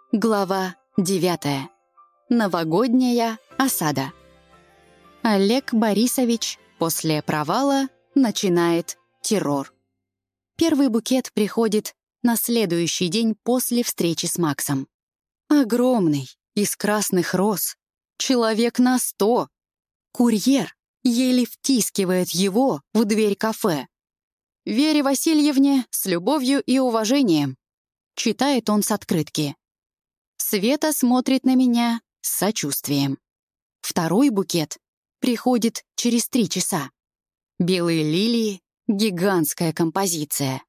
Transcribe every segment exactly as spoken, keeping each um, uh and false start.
Глава девятая. Новогодняя осада. Олег Борисович после провала начинает террор. Первый букет приходит на следующий день после встречи с Максом. Огромный, из красных роз, человек на сто. Курьер еле втискивает его в дверь кафе. «Вере Васильевне с любовью и уважением», — читает он с открытки. Света смотрит на меня с сочувствием. Второй букет приходит через три часа. Белые лилии — гигантская композиция.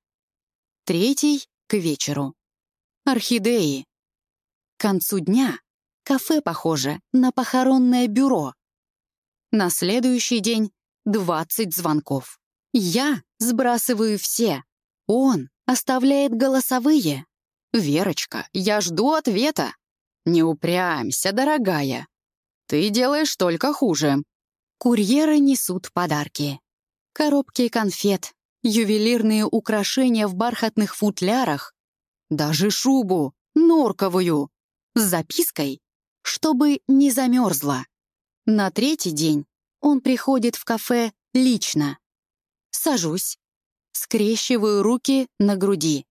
Третий — к вечеру. Орхидеи. К концу дня кафе похоже на похоронное бюро. На следующий день двадцать звонков. Я сбрасываю все. Он оставляет голосовые. «Верочка, я жду ответа». «Не упрямься, дорогая. Ты делаешь только хуже». Курьеры несут подарки. Коробки конфет, ювелирные украшения в бархатных футлярах, даже шубу, норковую, с запиской, чтобы не замерзла. На третий день он приходит в кафе лично. Сажусь, скрещиваю руки на груди.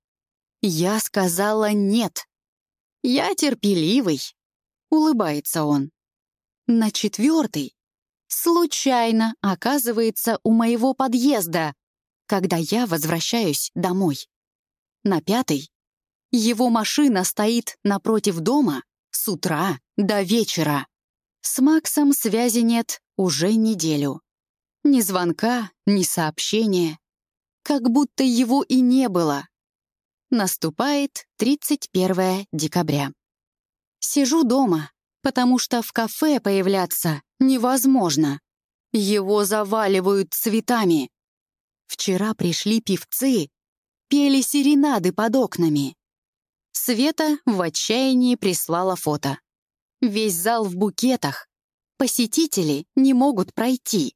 Я сказала «нет». «Я терпеливый», — улыбается он. На четвертый случайно оказывается у моего подъезда, когда я возвращаюсь домой. На пятый его машина стоит напротив дома с утра до вечера. С Максом связи нет уже неделю. Ни звонка, ни сообщения. Как будто его и не было. Наступает тридцать первое декабря. Сижу дома, потому что в кафе появляться невозможно. Его заваливают цветами. Вчера пришли певцы, пели серенады под окнами. Света в отчаянии прислала фото. Весь зал в букетах. Посетители не могут пройти.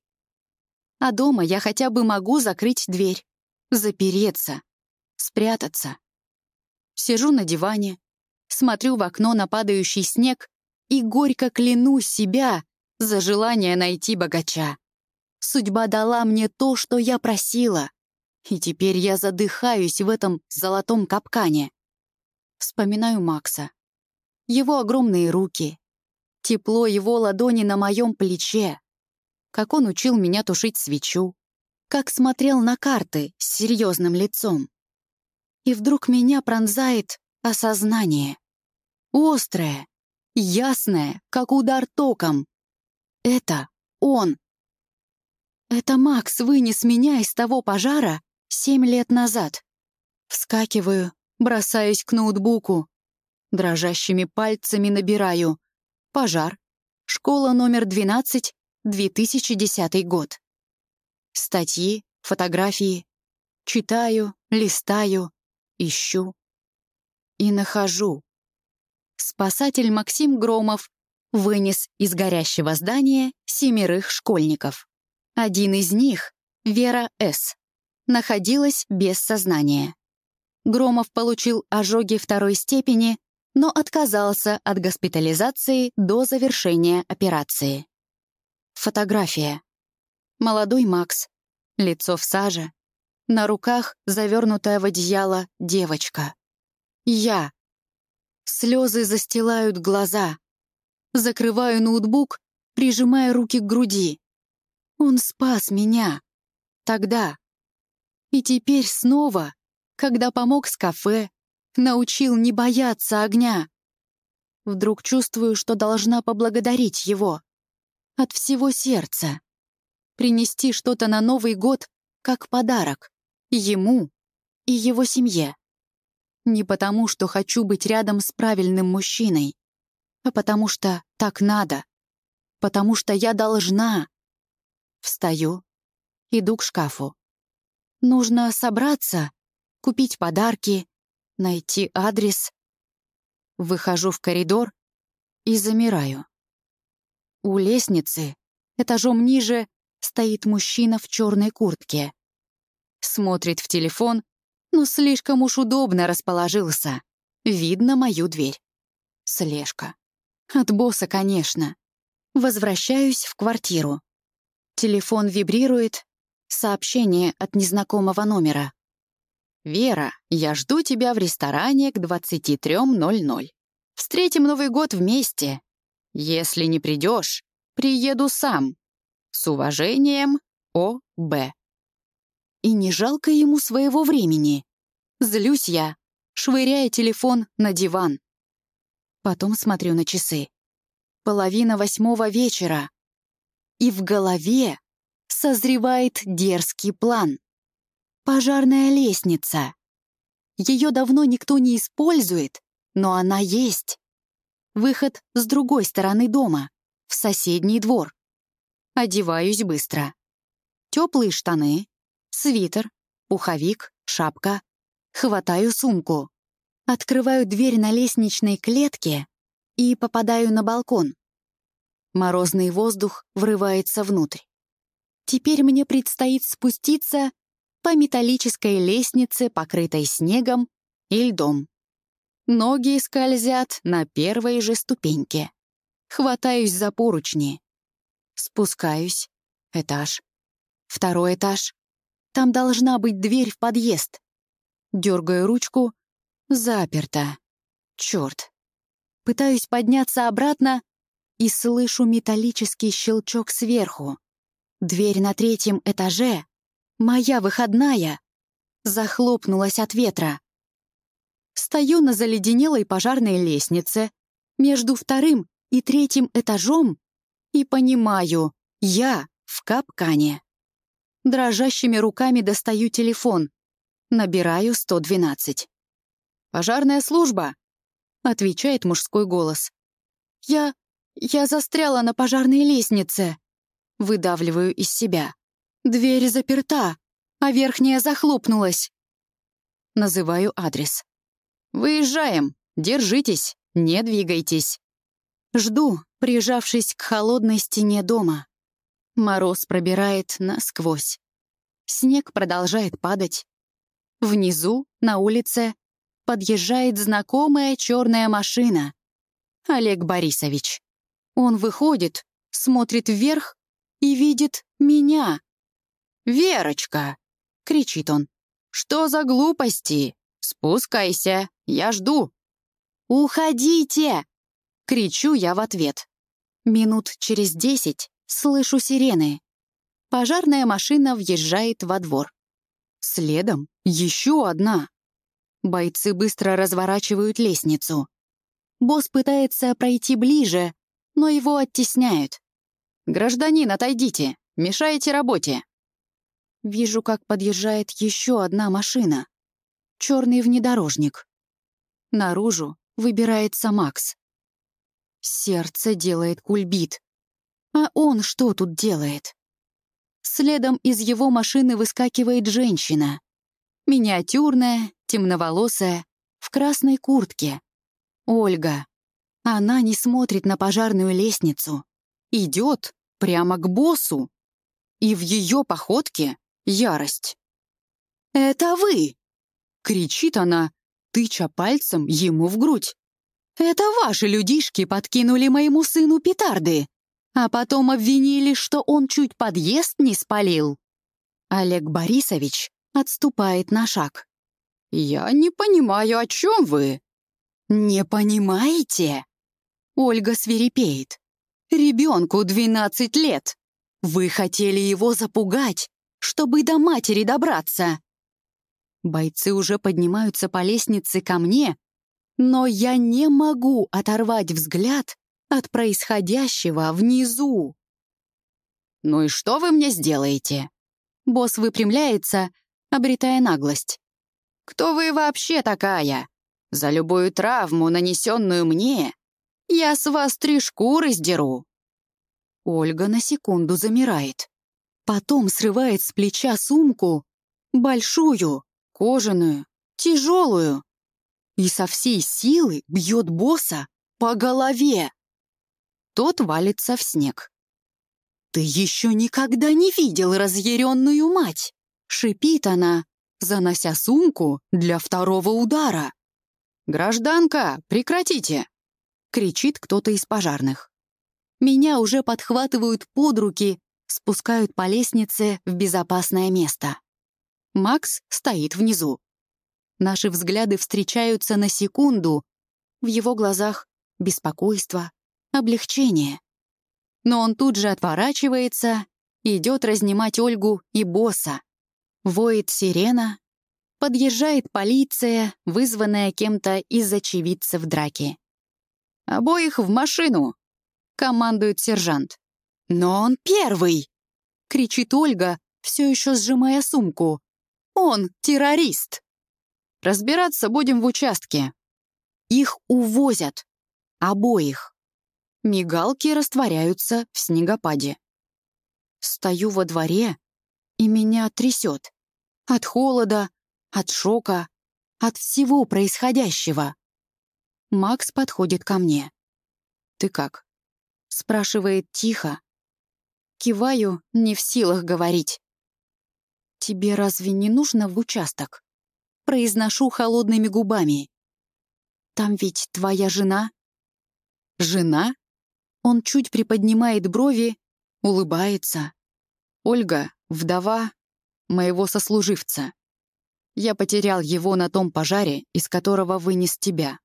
А дома я хотя бы могу закрыть дверь, запереться, спрятаться. Сижу на диване, смотрю в окно на падающий снег и горько кляну себя за желание найти богача. Судьба дала мне то, что я просила, и теперь я задыхаюсь в этом золотом капкане. Вспоминаю Макса. Его огромные руки, тепло его ладони на моем плече, как он учил меня тушить свечу, как смотрел на карты с серьезным лицом. И вдруг меня пронзает осознание. Острое, ясное, как удар током. Это он. Это Макс вынес меня из того пожара семь лет назад. Вскакиваю, бросаюсь к ноутбуку. Дрожащими пальцами набираю. Пожар. Школа номер двенадцать, две тысячи десятый год. Статьи, фотографии. Читаю, листаю. Ищу и нахожу. Спасатель Максим Громов вынес из горящего здания семерых школьников. Один из них, Вера С., находилась без сознания. Громов получил ожоги второй степени, но отказался от госпитализации до завершения операции. Фотография. Молодой Макс, лицо в саже. На руках, завернутая в одеяло, девочка. Я. Слезы застилают глаза. Закрываю ноутбук, прижимая руки к груди. Он спас меня. Тогда. И теперь снова, когда помог с кафе, научил не бояться огня. Вдруг чувствую, что должна поблагодарить его. От всего сердца. Принести что-то на Новый год как подарок. Ему и его семье. Не потому, что хочу быть рядом с правильным мужчиной, а потому что так надо. Потому что я должна. Встаю, иду к шкафу. Нужно собраться, купить подарки, найти адрес. Выхожу в коридор и замираю. У лестницы, этажом ниже, стоит мужчина в черной куртке. Смотрит в телефон, но слишком уж удобно расположился. Видно мою дверь. Слежка. От босса, конечно. Возвращаюсь в квартиру. Телефон вибрирует. Сообщение от незнакомого номера. «Вера, я жду тебя в ресторане к двадцати трём ноль-ноль. Встретим Новый год вместе. Если не придешь, приеду сам. С уважением, О Б». И не жалко ему своего времени. Злюсь я, швыряя телефон на диван. Потом смотрю на часы. Половина восьмого вечера. И в голове созревает дерзкий план. Пожарная лестница. Ее давно никто не использует, но она есть. Выход с другой стороны дома, в соседний двор. Одеваюсь быстро. Теплые штаны, свитер, пуховик, шапка. Хватаю сумку. Открываю дверь на лестничной клетке и попадаю на балкон. Морозный воздух врывается внутрь. Теперь мне предстоит спуститься по металлической лестнице, покрытой снегом и льдом. Ноги скользят на первой же ступеньке. Хватаюсь за поручни. Спускаюсь. Этаж. Второй этаж. Там должна быть дверь в подъезд. Дергаю ручку. Заперто. Черт. Пытаюсь подняться обратно и слышу металлический щелчок сверху. Дверь на третьем этаже, моя выходная, захлопнулась от ветра. Стою на заледенелой пожарной лестнице между вторым и третьим этажом и понимаю, я в капкане. Дрожащими руками достаю телефон, набираю сто двенадцать. «Пожарная служба», — отвечает мужской голос. «Я... я застряла на пожарной лестнице». Выдавливаю из себя. Дверь заперта, а верхняя захлопнулась. Называю адрес. «Выезжаем. Держитесь, не двигайтесь». Жду, прижавшись к холодной стене дома. Мороз пробирает насквозь. Снег продолжает падать. Внизу, на улице, подъезжает знакомая черная машина. Олег Борисович. Он выходит, смотрит вверх и видит меня. «Верочка!» — кричит он. «Что за глупости? Спускайся, я жду». «Уходите!» — кричу я в ответ. Минут через десять слышу сирены. Пожарная машина въезжает во двор. Следом еще одна. Бойцы быстро разворачивают лестницу. Босс пытается пройти ближе, но его оттесняют. «Гражданин, отойдите! Мешаете работе!» Вижу, как подъезжает еще одна машина. Черный внедорожник. Наружу выбирается Макс. Сердце делает кульбит. А он что тут делает? Следом из его машины выскакивает женщина. Миниатюрная, темноволосая, в красной куртке. Ольга. Она не смотрит на пожарную лестницу. Идет прямо к боссу. И в ее походке ярость. «Это вы!» — кричит она, тыча пальцем ему в грудь. «Это ваши людишки подкинули моему сыну петарды, а потом обвинили, что он чуть подъезд не спалил». Олег Борисович отступает на шаг. «Я не понимаю, о чем вы?» «Не понимаете?» Ольга свирепеет. «Ребенку двенадцать лет. Вы хотели его запугать, чтобы до матери добраться». Бойцы уже поднимаются по лестнице ко мне, но я не могу оторвать взгляд от происходящего внизу. «Ну и что вы мне сделаете?» Босс выпрямляется, обретая наглость. «Кто вы вообще такая? За любую травму, нанесенную мне, я с вас три шкуры сдеру». Ольга на секунду замирает. Потом срывает с плеча сумку, большую, кожаную, тяжелую, и со всей силы бьет босса по голове. Тот валится в снег. «Ты еще никогда не видел разъяренную мать!» — шипит она, занося сумку для второго удара. «Гражданка, прекратите!» — кричит кто-то из пожарных. Меня уже подхватывают под руки, спускают по лестнице в безопасное место. Макс стоит внизу. Наши взгляды встречаются на секунду. В его глазах беспокойство, облегчение. Но он тут же отворачивается, идет разнимать Ольгу и босса. Воет сирена. Подъезжает полиция, вызванная кем-то из очевидцев драки. «Обоих в машину!» — командует сержант. «Но он первый!» — кричит Ольга, все еще сжимая сумку. «Он террорист!» «Разбираться будем в участке». Их увозят. Обоих. Мигалки растворяются в снегопаде. Стою во дворе, и меня трясет. От холода, от шока, от всего происходящего. Макс подходит ко мне. «Ты как?» — спрашивает тихо. Киваю, не в силах говорить. «Тебе разве не нужно в участок?» Произношу холодными губами. «Там ведь твоя жена?» «Жена?» Он чуть приподнимает брови, улыбается. «Ольга — вдова моего сослуживца. Я потерял его на том пожаре, из которого вынес тебя».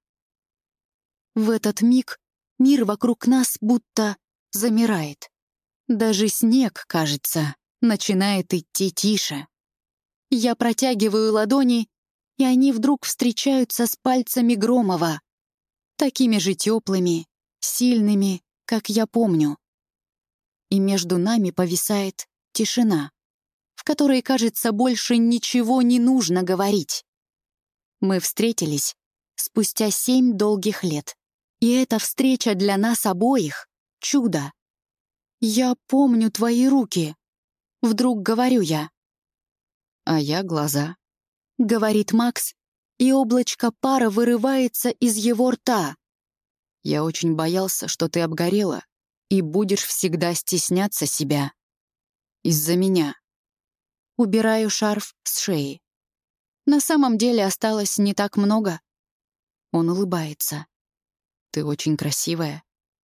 В этот миг мир вокруг нас будто замирает. Даже снег, кажется, начинает идти тише. Я протягиваю ладони, и они вдруг встречаются с пальцами Громова, такими же теплыми, сильными, как я помню. И между нами повисает тишина, в которой, кажется, больше ничего не нужно говорить. Мы встретились спустя семь долгих лет, и эта встреча для нас обоих — чудо. «Я помню твои руки», — вдруг говорю я. «А я глаза», — говорит Макс, и облачко пара вырывается из его рта. «Я очень боялся, что ты обгорела и будешь всегда стесняться себя. Из-за меня». Убираю шарф с шеи. На самом деле осталось не так много. Он улыбается. «Ты очень красивая».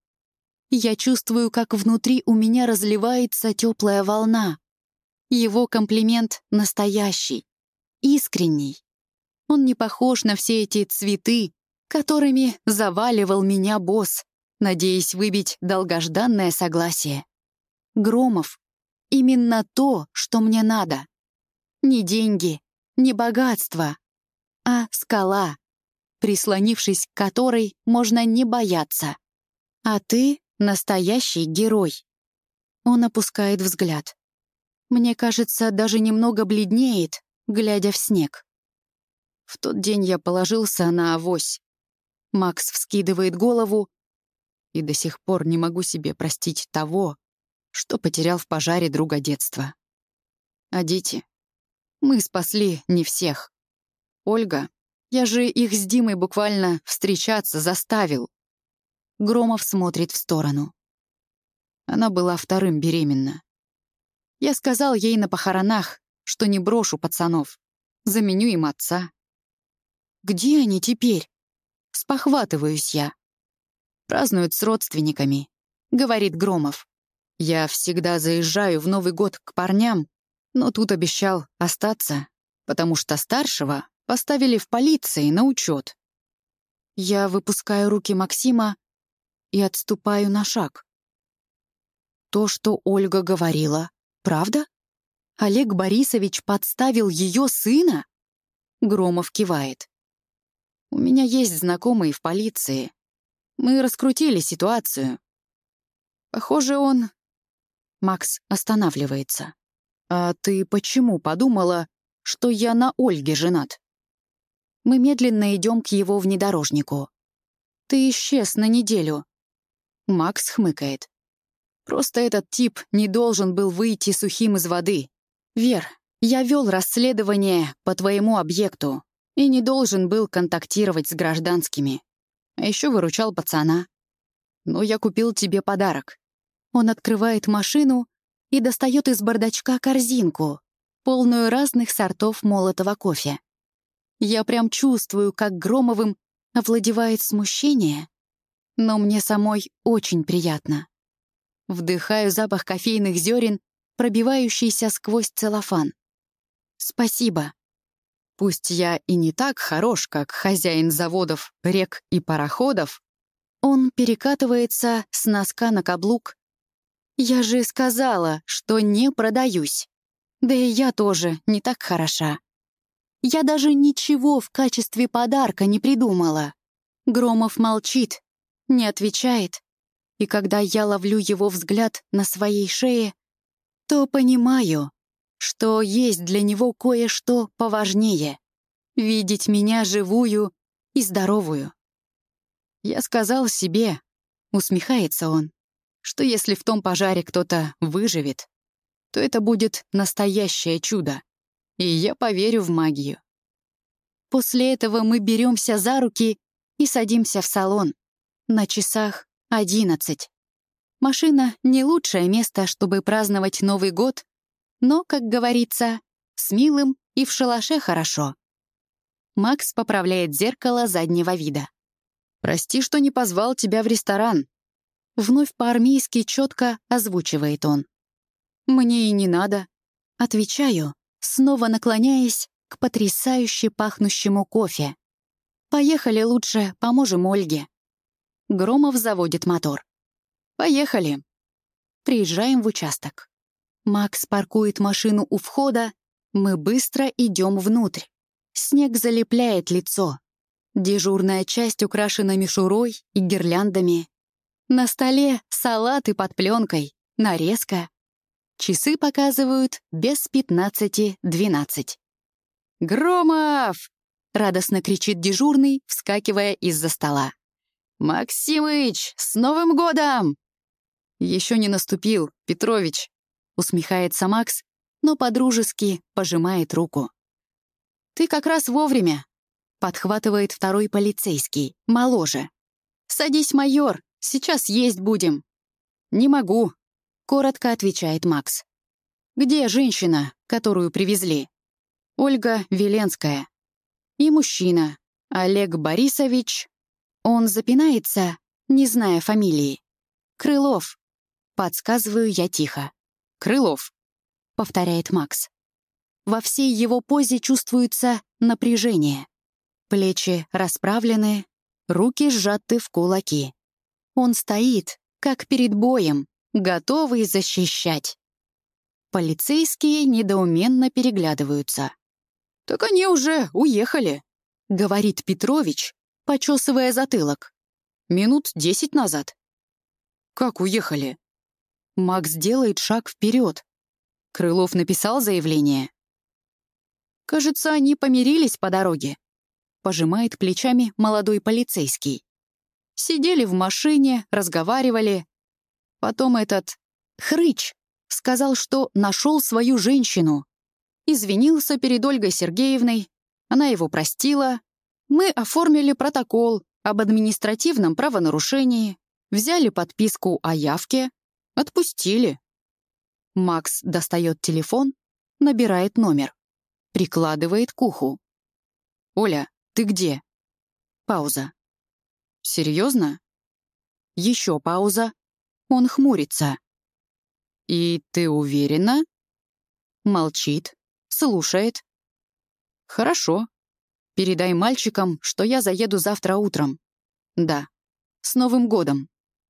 Я чувствую, как внутри у меня разливается теплая волна. Его комплимент настоящий, искренний. Он не похож на все эти цветы, которыми заваливал меня босс, надеясь выбить долгожданное согласие. Громов — именно то, что мне надо. Не деньги, не богатство, а скала, прислонившись к которой можно не бояться. А ты — настоящий герой. Он опускает взгляд. Мне кажется, даже немного бледнеет, глядя в снег. В тот день я положился на авось. Макс вскидывает голову, и до сих пор не могу себе простить того, что потерял в пожаре друга детства. А дети? Мы спасли не всех. Ольга, я же их с Димой буквально встречаться заставил. Громов смотрит в сторону. Она была вторым беременна. Я сказал ей на похоронах, что не брошу пацанов, заменю им отца. Где они теперь? Спохватываюсь я. Празднуют с родственниками, говорит Громов. Я всегда заезжаю в Новый год к парням, но тут обещал остаться, потому что старшего поставили в полиции на учет. Я выпускаю руки Максима и отступаю на шаг. То, что Ольга говорила, правда? Олег Борисович подставил ее сына? Громов кивает. У меня есть знакомые в полиции. Мы раскрутили ситуацию. Похоже, он... Макс останавливается. А ты почему подумала, что я на Ольге женат? Мы медленно идем к его внедорожнику. Ты исчез на неделю. Макс хмыкает. Просто этот тип не должен был выйти сухим из воды. Вер, я вел расследование по твоему объекту и не должен был контактировать с гражданскими. А еще выручал пацана. Но я купил тебе подарок. Он открывает машину и достает из бардачка корзинку, полную разных сортов молотого кофе. Я прям чувствую, как Громовым овладевает смущение. но мне самой очень приятно. Вдыхаю запах кофейных зерен, пробивающийся сквозь целлофан. Спасибо. Пусть я и не так хорош, как хозяин заводов, рек и пароходов, он перекатывается с носка на каблук. Я же сказала, что не продаюсь. Да и я тоже не так хороша. Я даже ничего в качестве подарка не придумала. Громов молчит, не отвечает. И когда я ловлю его взгляд на своей шее, то понимаю, что есть для него кое-что поважнее — видеть меня живую и здоровую. Я сказал себе, усмехается он, что если в том пожаре кто-то выживет, то это будет настоящее чудо, и я поверю в магию. После этого мы беремся за руки и садимся в салон. На часах одиннадцать. Машина — не лучшее место, чтобы праздновать Новый год, но, как говорится, с милым и в шалаше хорошо. Макс поправляет зеркало заднего вида. «Прости, что не позвал тебя в ресторан». Вновь по-армейски четко озвучивает он. «Мне и не надо». Отвечаю, снова наклоняясь к потрясающе пахнущему кофе. «Поехали лучше, поможем Ольге». Громов заводит мотор. «Поехали». Приезжаем в участок. Макс паркует машину у входа, мы быстро идем внутрь. Снег залепляет лицо. Дежурная часть украшена мишурой и гирляндами. На столе салаты под пленкой, нарезка. Часы показывают без пятнадцати двенадцать. «Громов!» — радостно кричит дежурный, вскакивая из-за стола. «Максимыч, с Новым годом!» «Еще не наступил, Петрович», — усмехается Макс, но подружески пожимает руку. «Ты как раз вовремя», — подхватывает второй полицейский, моложе. «Садись, майор, сейчас есть будем». «Не могу», — коротко отвечает Макс. «Где женщина, которую привезли?» «Ольга Веленская». «И мужчина, Олег Борисович». Он запинается, не зная фамилии. «Крылов», — подсказываю я тихо. «Крылов», — повторяет Макс. Во всей его позе чувствуется напряжение. Плечи расправлены, руки сжаты в кулаки. Он стоит, как перед боем, готовый защищать. Полицейские недоуменно переглядываются. «Так они уже уехали», — говорит Петрович, почесывая затылок. «Минут десять назад». «Как уехали?» Макс делает шаг вперед. Крылов написал заявление. «Кажется, они помирились по дороге», — пожимает плечами молодой полицейский. «Сидели в машине, разговаривали. Потом этот хрыч сказал, что нашел свою женщину. Извинился перед Ольгой Сергеевной, она его простила. Мы оформили протокол об административном правонарушении, взяли подписку о явке, отпустили». Макс достает телефон, набирает номер, прикладывает к уху. «Оля, ты где?» Пауза. «Серьезно?» Еще пауза. Он хмурится. «И ты уверена?» Молчит, слушает. «Хорошо. Передай мальчикам, что я заеду завтра утром. Да. С Новым годом».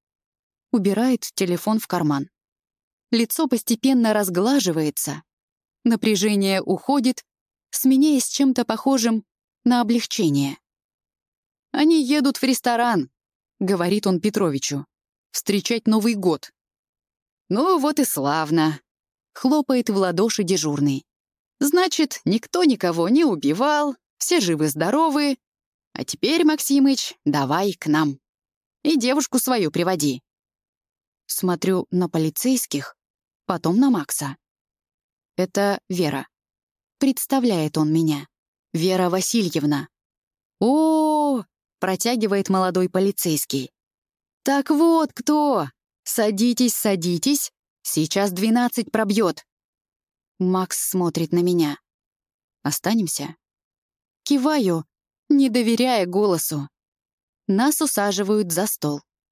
Убирает телефон в карман. Лицо постепенно разглаживается. Напряжение уходит, сменяясь чем-то похожим на облегчение. «Они едут в ресторан», — говорит он Петровичу, — «встречать Новый год». «Ну вот и славно», — хлопает в ладоши дежурный. «Значит, никто никого не убивал, все живы-здоровы. А теперь, Максимыч, давай к нам. И девушку свою приводи». Смотрю на полицейских, потом на Макса. «Это Вера». Представляет он меня. Вера Васильевна. О, -о, -о, протягивает молодой полицейский. «Так вот кто! Садитесь, садитесь, сейчас двенадцать пробьет». Макс смотрит на меня. «Останемся?» Киваю, не доверяя голосу. Нас усаживают за стол.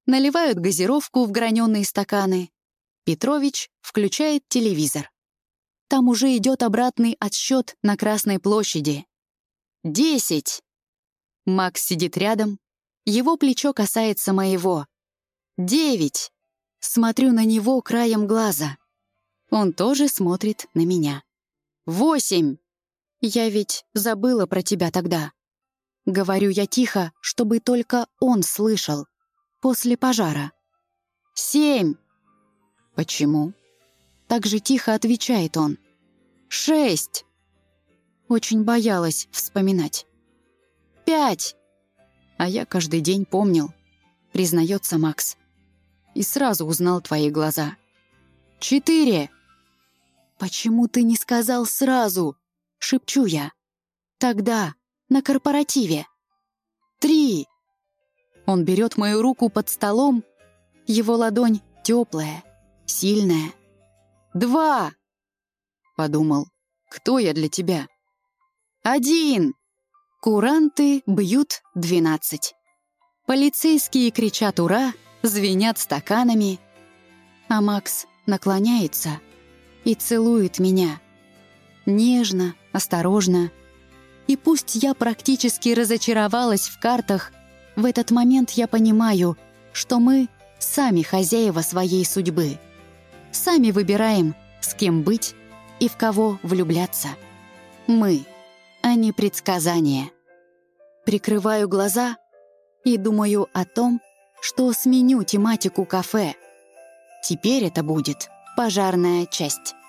наливают газировку в граненые стаканы. Петрович включает телевизор. Там уже идет обратный отсчет на Красной площади. Десять. Макс сидит рядом. Его плечо касается моего. Девять. Смотрю на него краем глаза. Он тоже смотрит на меня. Восемь. Я ведь забыла про тебя тогда. Говорю я тихо, чтобы только он слышал. После пожара. Семь. Почему? Так же тихо отвечает он. Шесть. Очень боялась вспоминать. Пять. А я каждый день помнил, признается Макс. И сразу узнал твои глаза. Четыре. Почему ты не сказал сразу? Шепчу я. Тогда, на корпоративе. Три. Он берет мою руку под столом. Его ладонь теплая, сильная. Два. Подумал, кто я для тебя? Один. Куранты бьют двенадцать. Полицейские кричат «Ура!», звенят стаканами. А Макс наклоняется и целует меня. Нежно, осторожно. И пусть я практически разочаровалась в картах, в этот момент я понимаю, что мы сами хозяева своей судьбы. Сами выбираем, с кем быть и в кого влюбляться. Мы, а не предсказания. Прикрываю глаза и думаю о том, что сменю тематику кафе. Теперь это будет пожарная часть.